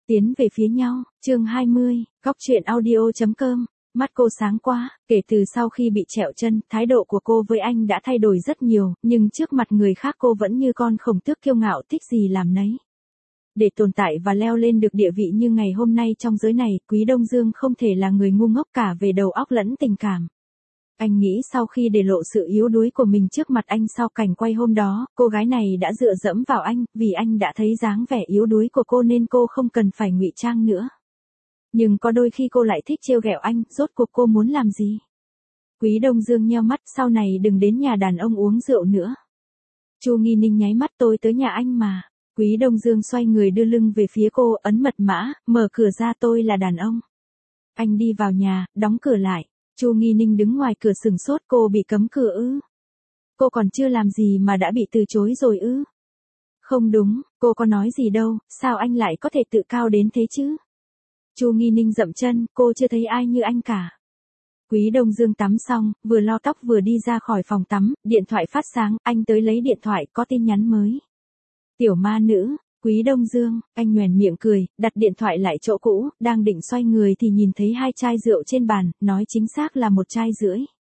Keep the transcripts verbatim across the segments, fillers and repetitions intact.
Tiến về phía nhau, chương hai mươi, góc truyện audio chấm com. Mắt cô sáng quá, kể từ sau khi bị trẹo chân, thái độ của cô với anh đã thay đổi rất nhiều, nhưng trước mặt người khác cô vẫn như con khổng tước kiêu ngạo thích gì làm nấy. Để tồn tại và leo lên được địa vị như ngày hôm nay trong giới này, Quý Đông Dương không thể là người ngu ngốc cả về đầu óc lẫn tình cảm. Anh nghĩ sau khi để lộ sự yếu đuối của mình trước mặt anh sau cảnh quay hôm đó, cô gái này đã dựa dẫm vào anh, vì anh đã thấy dáng vẻ yếu đuối của cô nên cô không cần phải ngụy trang nữa. Nhưng có đôi khi cô lại thích trêu ghẹo anh, rốt cuộc cô muốn làm gì? Quý Đông Dương nheo mắt, sau này đừng đến nhà đàn ông uống rượu nữa. Chu Nghi Ninh nháy mắt, tôi tới nhà anh mà. Quý Đông Dương xoay người đưa lưng về phía cô, ấn mật mã, mở cửa ra, tôi là đàn ông. Anh đi vào nhà, đóng cửa lại. Chu Nghi Ninh đứng ngoài cửa sừng sốt, cô bị cấm cửa ư? Cô còn chưa làm gì mà đã bị từ chối rồi ư? Không đúng, cô có nói gì đâu, sao anh lại có thể tự cao đến thế chứ? Chu Nghi Ninh dậm chân, cô chưa thấy ai như anh cả. Quý Đông Dương tắm xong, vừa lau tóc vừa đi ra khỏi phòng tắm, điện thoại phát sáng, anh tới lấy điện thoại, có tin nhắn mới. Tiểu ma nữ, Quý Đông Dương, anh nhoẻn miệng cười, đặt điện thoại lại chỗ cũ, đang định xoay người thì nhìn thấy hai chai rượu trên bàn, nói chính xác là một chai rưỡi.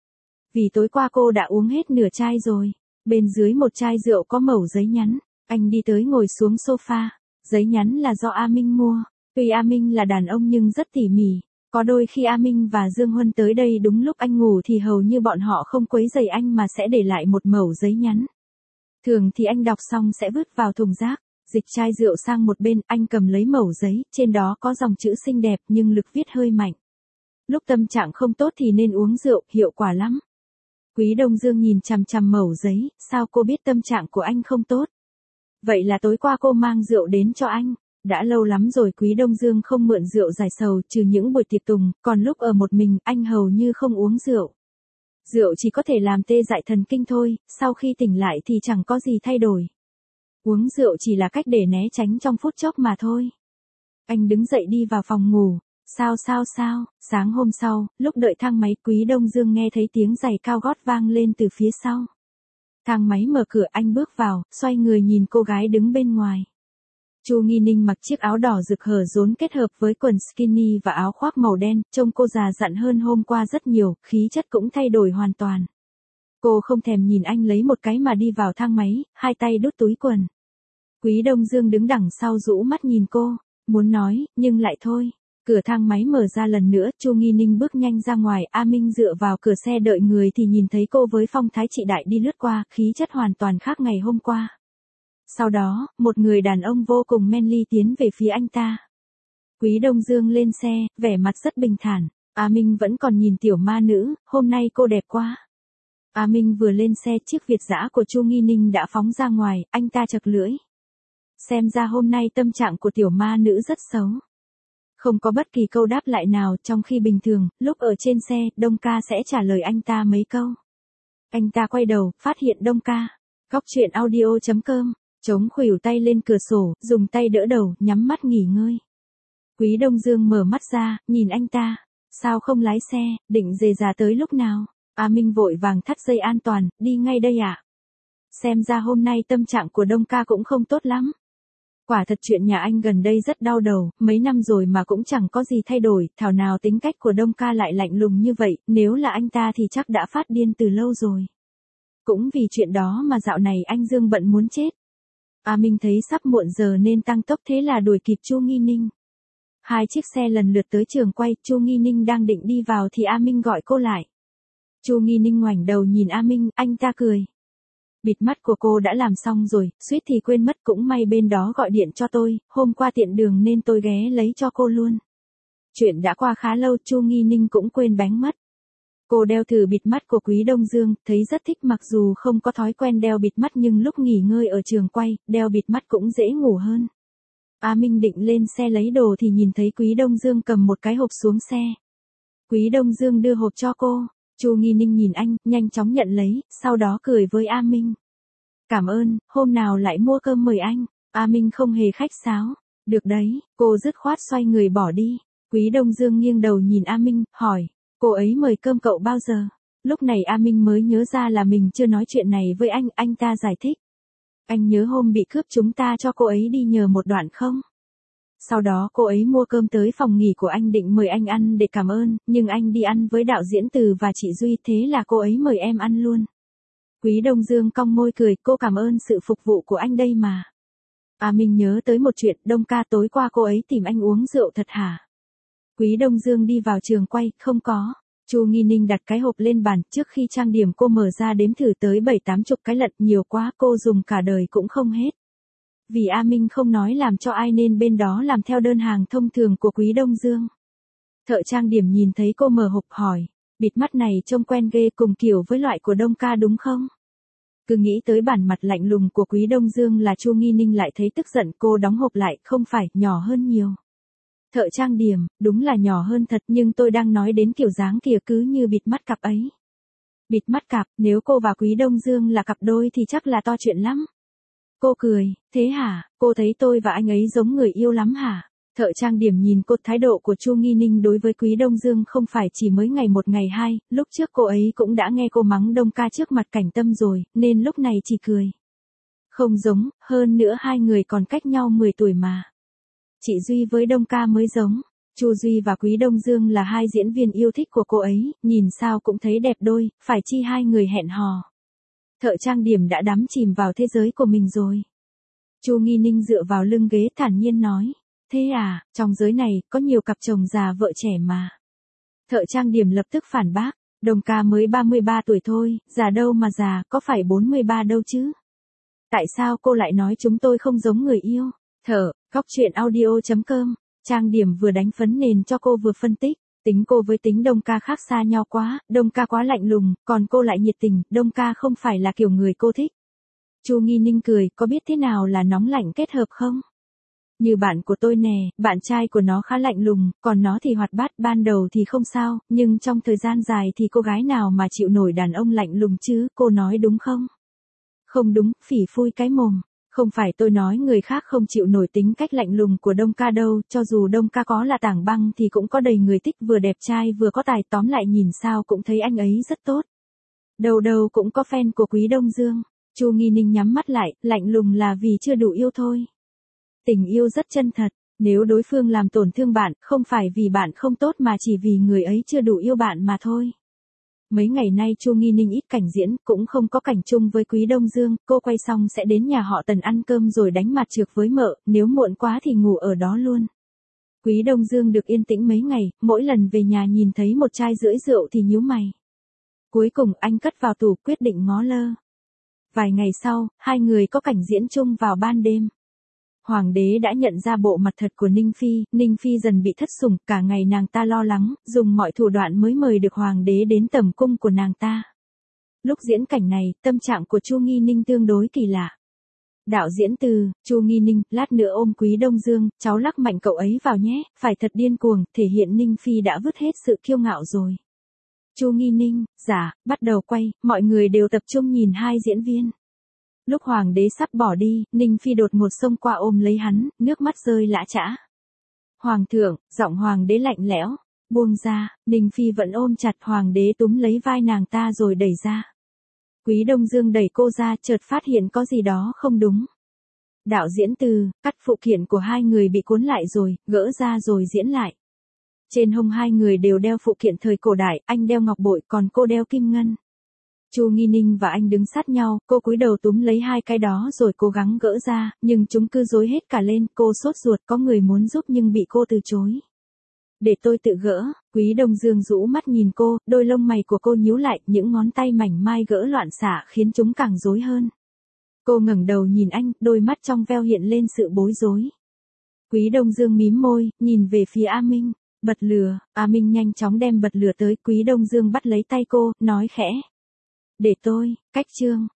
Vì tối qua cô đã uống hết nửa chai rồi. Bên dưới một chai rượu có mẩu giấy nhắn, anh đi tới ngồi xuống sofa, giấy nhắn là do A Minh mua. Tuy A Minh là đàn ông nhưng rất tỉ mỉ, có đôi khi A Minh và Dương Huân tới đây đúng lúc anh ngủ thì hầu như bọn họ không quấy rầy anh mà sẽ để lại một mẩu giấy nhắn. Thường thì anh đọc xong sẽ vứt vào thùng rác, dịch chai rượu sang một bên, anh cầm lấy mẩu giấy, trên đó có dòng chữ xinh đẹp nhưng lực viết hơi mạnh. Lúc tâm trạng không tốt thì nên uống rượu, hiệu quả lắm. Quý Đông Dương nhìn chằm chằm mẩu giấy, sao cô biết tâm trạng của anh không tốt? Vậy là tối qua cô mang rượu đến cho anh. Đã lâu lắm rồi Quý Đông Dương không mượn rượu giải sầu, trừ những buổi tiệc tùng, còn lúc ở một mình, anh hầu như không uống rượu. Rượu chỉ có thể làm tê dại thần kinh thôi, sau khi tỉnh lại thì chẳng có gì thay đổi. Uống rượu chỉ là cách để né tránh trong phút chốc mà thôi. Anh đứng dậy đi vào phòng ngủ. Sao sao sao, sáng hôm sau, lúc đợi thang máy, Quý Đông Dương nghe thấy tiếng giày cao gót vang lên từ phía sau. Thang máy mở cửa, anh bước vào, xoay người nhìn cô gái đứng bên ngoài. Chu Nghi Ninh mặc chiếc áo đỏ rực hở rốn kết hợp với quần skinny và áo khoác màu đen, trông cô già dặn hơn hôm qua rất nhiều, khí chất cũng thay đổi hoàn toàn. Cô không thèm nhìn anh lấy một cái mà đi vào thang máy, hai tay đút túi quần. Quý Đông Dương đứng đằng sau rũ mắt nhìn cô, muốn nói, nhưng lại thôi. Cửa thang máy mở ra lần nữa, Chu Nghi Ninh bước nhanh ra ngoài, A Minh dựa vào cửa xe đợi người thì nhìn thấy cô với phong thái trị đại đi lướt qua, khí chất hoàn toàn khác ngày hôm qua. Sau đó, một người đàn ông vô cùng manly tiến về phía anh ta. Quý Đông Dương lên xe, vẻ mặt rất bình thản. A Minh vẫn còn nhìn tiểu ma nữ, hôm nay cô đẹp quá. A Minh vừa lên xe, chiếc Việt dã của Chu Nghi Ninh đã phóng ra ngoài, anh ta chật lưỡi. Xem ra hôm nay tâm trạng của tiểu ma nữ rất xấu. Không có bất kỳ câu đáp lại nào, trong khi bình thường, lúc ở trên xe, Đông ca sẽ trả lời anh ta mấy câu. Anh ta quay đầu, phát hiện Đông ca. Góc truyện audio chấm com, chống khuỷu tay lên cửa sổ, dùng tay đỡ đầu, nhắm mắt nghỉ ngơi. Quý Đông Dương mở mắt ra, nhìn anh ta. Sao không lái xe, định dề già tới lúc nào? A Minh vội vàng thắt dây an toàn, đi ngay đây ạ. À? Xem ra hôm nay tâm trạng của Đông ca cũng không tốt lắm. Quả thật chuyện nhà anh gần đây rất đau đầu, mấy năm rồi mà cũng chẳng có gì thay đổi, thảo nào tính cách của Đông ca lại lạnh lùng như vậy, nếu là anh ta thì chắc đã phát điên từ lâu rồi. Cũng vì chuyện đó mà dạo này anh Dương bận muốn chết. A Minh thấy sắp muộn giờ nên tăng tốc, thế là đuổi kịp Chu Nghi Ninh. Hai chiếc xe lần lượt tới trường quay, Chu Nghi Ninh đang định đi vào thì A Minh gọi cô lại. Chu Nghi Ninh ngoảnh đầu nhìn A Minh, anh ta cười. Bịt mắt của cô đã làm xong rồi, suýt thì quên mất, cũng may bên đó gọi điện cho tôi, hôm qua tiện đường nên tôi ghé lấy cho cô luôn. Chuyện đã qua khá lâu, Chu Nghi Ninh cũng quên bánh mất. Cô đeo thử bịt mắt của Quý Đông Dương, thấy rất thích, mặc dù không có thói quen đeo bịt mắt nhưng lúc nghỉ ngơi ở trường quay, đeo bịt mắt cũng dễ ngủ hơn. A Minh định lên xe lấy đồ thì nhìn thấy Quý Đông Dương cầm một cái hộp xuống xe. Quý Đông Dương đưa hộp cho cô. Chu Nghi Ninh nhìn anh, nhanh chóng nhận lấy, sau đó cười với A Minh. Cảm ơn, hôm nào lại mua cơm mời anh. A Minh không hề khách sáo. Được đấy, cô dứt khoát xoay người bỏ đi. Quý Đông Dương nghiêng đầu nhìn A Minh, hỏi, cô ấy mời cơm cậu bao giờ? Lúc này A Minh mới nhớ ra là mình chưa nói chuyện này với anh, anh ta giải thích. Anh nhớ hôm bị cướp chúng ta cho cô ấy đi nhờ một đoạn không? Sau đó cô ấy mua cơm tới phòng nghỉ của anh định mời anh ăn để cảm ơn, nhưng anh đi ăn với đạo diễn Từ và chị Duy, thế là cô ấy mời em ăn luôn. Quý Đông Dương cong môi cười, cô cảm ơn sự phục vụ của anh đây mà. À mình nhớ tới một chuyện, Đông ca tối qua cô ấy tìm anh uống rượu thật hả? Quý Đông Dương đi vào trường quay, không có. Chu Nghi Ninh đặt cái hộp lên bàn, trước khi trang điểm cô mở ra đếm thử tới bảy tám chục cái lận, nhiều quá cô dùng cả đời cũng không hết. Vì A Minh không nói làm cho ai nên bên đó làm theo đơn hàng thông thường của Quý Đông Dương. Thợ trang điểm nhìn thấy cô mở hộp hỏi, bịt mắt này trông quen ghê, cùng kiểu với loại của Đông ca đúng không? Cứ nghĩ tới bản mặt lạnh lùng của Quý Đông Dương là Chu Nghi Ninh lại thấy tức giận, cô đóng hộp lại, không phải, nhỏ hơn nhiều. Thợ trang điểm, đúng là nhỏ hơn thật, nhưng tôi đang nói đến kiểu dáng kìa, cứ như bịt mắt cặp ấy. Bịt mắt cặp, nếu cô và Quý Đông Dương là cặp đôi thì chắc là to chuyện lắm. Cô cười, thế hả, cô thấy tôi và anh ấy giống người yêu lắm hả? Thợ trang điểm nhìn cô, thái độ của Chu Nghi Ninh đối với Quý Đông Dương không phải chỉ mới ngày một ngày hai, lúc trước cô ấy cũng đã nghe cô mắng Đông ca trước mặt Cảnh Tâm rồi, nên lúc này chỉ cười. Không giống, hơn nữa hai người còn cách nhau mười tuổi mà. Chị Duy với Đông ca mới giống. Chu Duy và Quý Đông Dương là hai diễn viên yêu thích của cô ấy, nhìn sao cũng thấy đẹp đôi, phải chi hai người hẹn hò. Thợ trang điểm đã đắm chìm vào thế giới của mình rồi. Chu Nghi Ninh dựa vào lưng ghế thản nhiên nói, thế à, trong giới này, có nhiều cặp chồng già vợ trẻ mà. Thợ trang điểm lập tức phản bác, Đông ca mới ba mươi ba tuổi thôi, già đâu mà già, có phải bốn mươi ba đâu chứ. Tại sao cô lại nói chúng tôi không giống người yêu? Thợ, góc truyện audio chấm com, trang điểm vừa đánh phấn nền cho cô vừa phân tích, tính cô với tính Đông ca khác xa nhau quá, Đông ca quá lạnh lùng, còn cô lại nhiệt tình, Đông ca không phải là kiểu người cô thích. Chu Nghi Ninh cười, có biết thế nào là nóng lạnh kết hợp không? Như bạn của tôi nè, bạn trai của nó khá lạnh lùng, còn nó thì hoạt bát, ban đầu thì không sao, nhưng trong thời gian dài thì cô gái nào mà chịu nổi đàn ông lạnh lùng chứ, cô nói đúng không? Không đúng, phỉ phui cái mồm. Không phải tôi nói người khác không chịu nổi tính cách lạnh lùng của Đông ca đâu, cho dù Đông ca có là tảng băng thì cũng có đầy người thích, vừa đẹp trai vừa có tài, tóm lại nhìn sao cũng thấy anh ấy rất tốt. Đầu đầu cũng có fan của Quý Đông Dương. Chu Nghi Ninh nhắm mắt lại, lạnh lùng là vì chưa đủ yêu thôi. Tình yêu rất chân thật, nếu đối phương làm tổn thương bạn, không phải vì bạn không tốt mà chỉ vì người ấy chưa đủ yêu bạn mà thôi. Mấy ngày nay Chu Nghi Ninh ít cảnh diễn, cũng không có cảnh chung với Quý Đông Dương, cô quay xong sẽ đến nhà họ Tần ăn cơm rồi đánh mặt trược với mợ, nếu muộn quá thì ngủ ở đó luôn. Quý Đông Dương được yên tĩnh mấy ngày, mỗi lần về nhà nhìn thấy một chai rưỡi rượu thì nhíu mày. Cuối cùng anh cất vào tủ, quyết định ngó lơ. Vài ngày sau, hai người có cảnh diễn chung vào ban đêm. Hoàng đế đã nhận ra bộ mặt thật của Ninh Phi, Ninh Phi dần bị thất sủng, cả ngày nàng ta lo lắng, dùng mọi thủ đoạn mới mời được hoàng đế đến tầm cung của nàng ta. Lúc diễn cảnh này, tâm trạng của Chu Nghi Ninh tương đối kỳ lạ. Đạo diễn Từ, Chu Nghi Ninh, lát nữa ôm Quý Đông Dương, cháu lắc mạnh cậu ấy vào nhé, phải thật điên cuồng, thể hiện Ninh Phi đã vứt hết sự kiêu ngạo rồi. Chu Nghi Ninh, dạ, bắt đầu quay, mọi người đều tập trung nhìn hai diễn viên. Lúc hoàng đế sắp bỏ đi, Ninh Phi đột ngột xông qua ôm lấy hắn, nước mắt rơi lã chã. Hoàng thượng, giọng hoàng đế lạnh lẽo, buông ra, Ninh Phi vẫn ôm chặt, hoàng đế túm lấy vai nàng ta rồi đẩy ra. Quý Đông Dương đẩy cô ra, chợt phát hiện có gì đó không đúng. Đạo diễn Từ, cắt phụ kiện của hai người bị cuốn lại rồi, gỡ ra rồi diễn lại. Trên hông hai người đều đeo phụ kiện thời cổ đại, anh đeo ngọc bội, còn cô đeo kim ngân. Chu Nghi Ninh và anh đứng sát nhau, cô cúi đầu túm lấy hai cái đó rồi cố gắng gỡ ra, nhưng chúng cứ rối hết cả lên, cô sốt ruột, có người muốn giúp nhưng bị cô từ chối. Để tôi tự gỡ, Quý Đông Dương rũ mắt nhìn cô, đôi lông mày của cô nhíu lại, những ngón tay mảnh mai gỡ loạn xạ khiến chúng càng rối hơn. Cô ngẩng đầu nhìn anh, đôi mắt trong veo hiện lên sự bối rối. Quý Đông Dương mím môi, nhìn về phía A Minh, bật lửa, A Minh nhanh chóng đem bật lửa tới, Quý Đông Dương bắt lấy tay cô, nói khẽ. Để tôi, cách chương,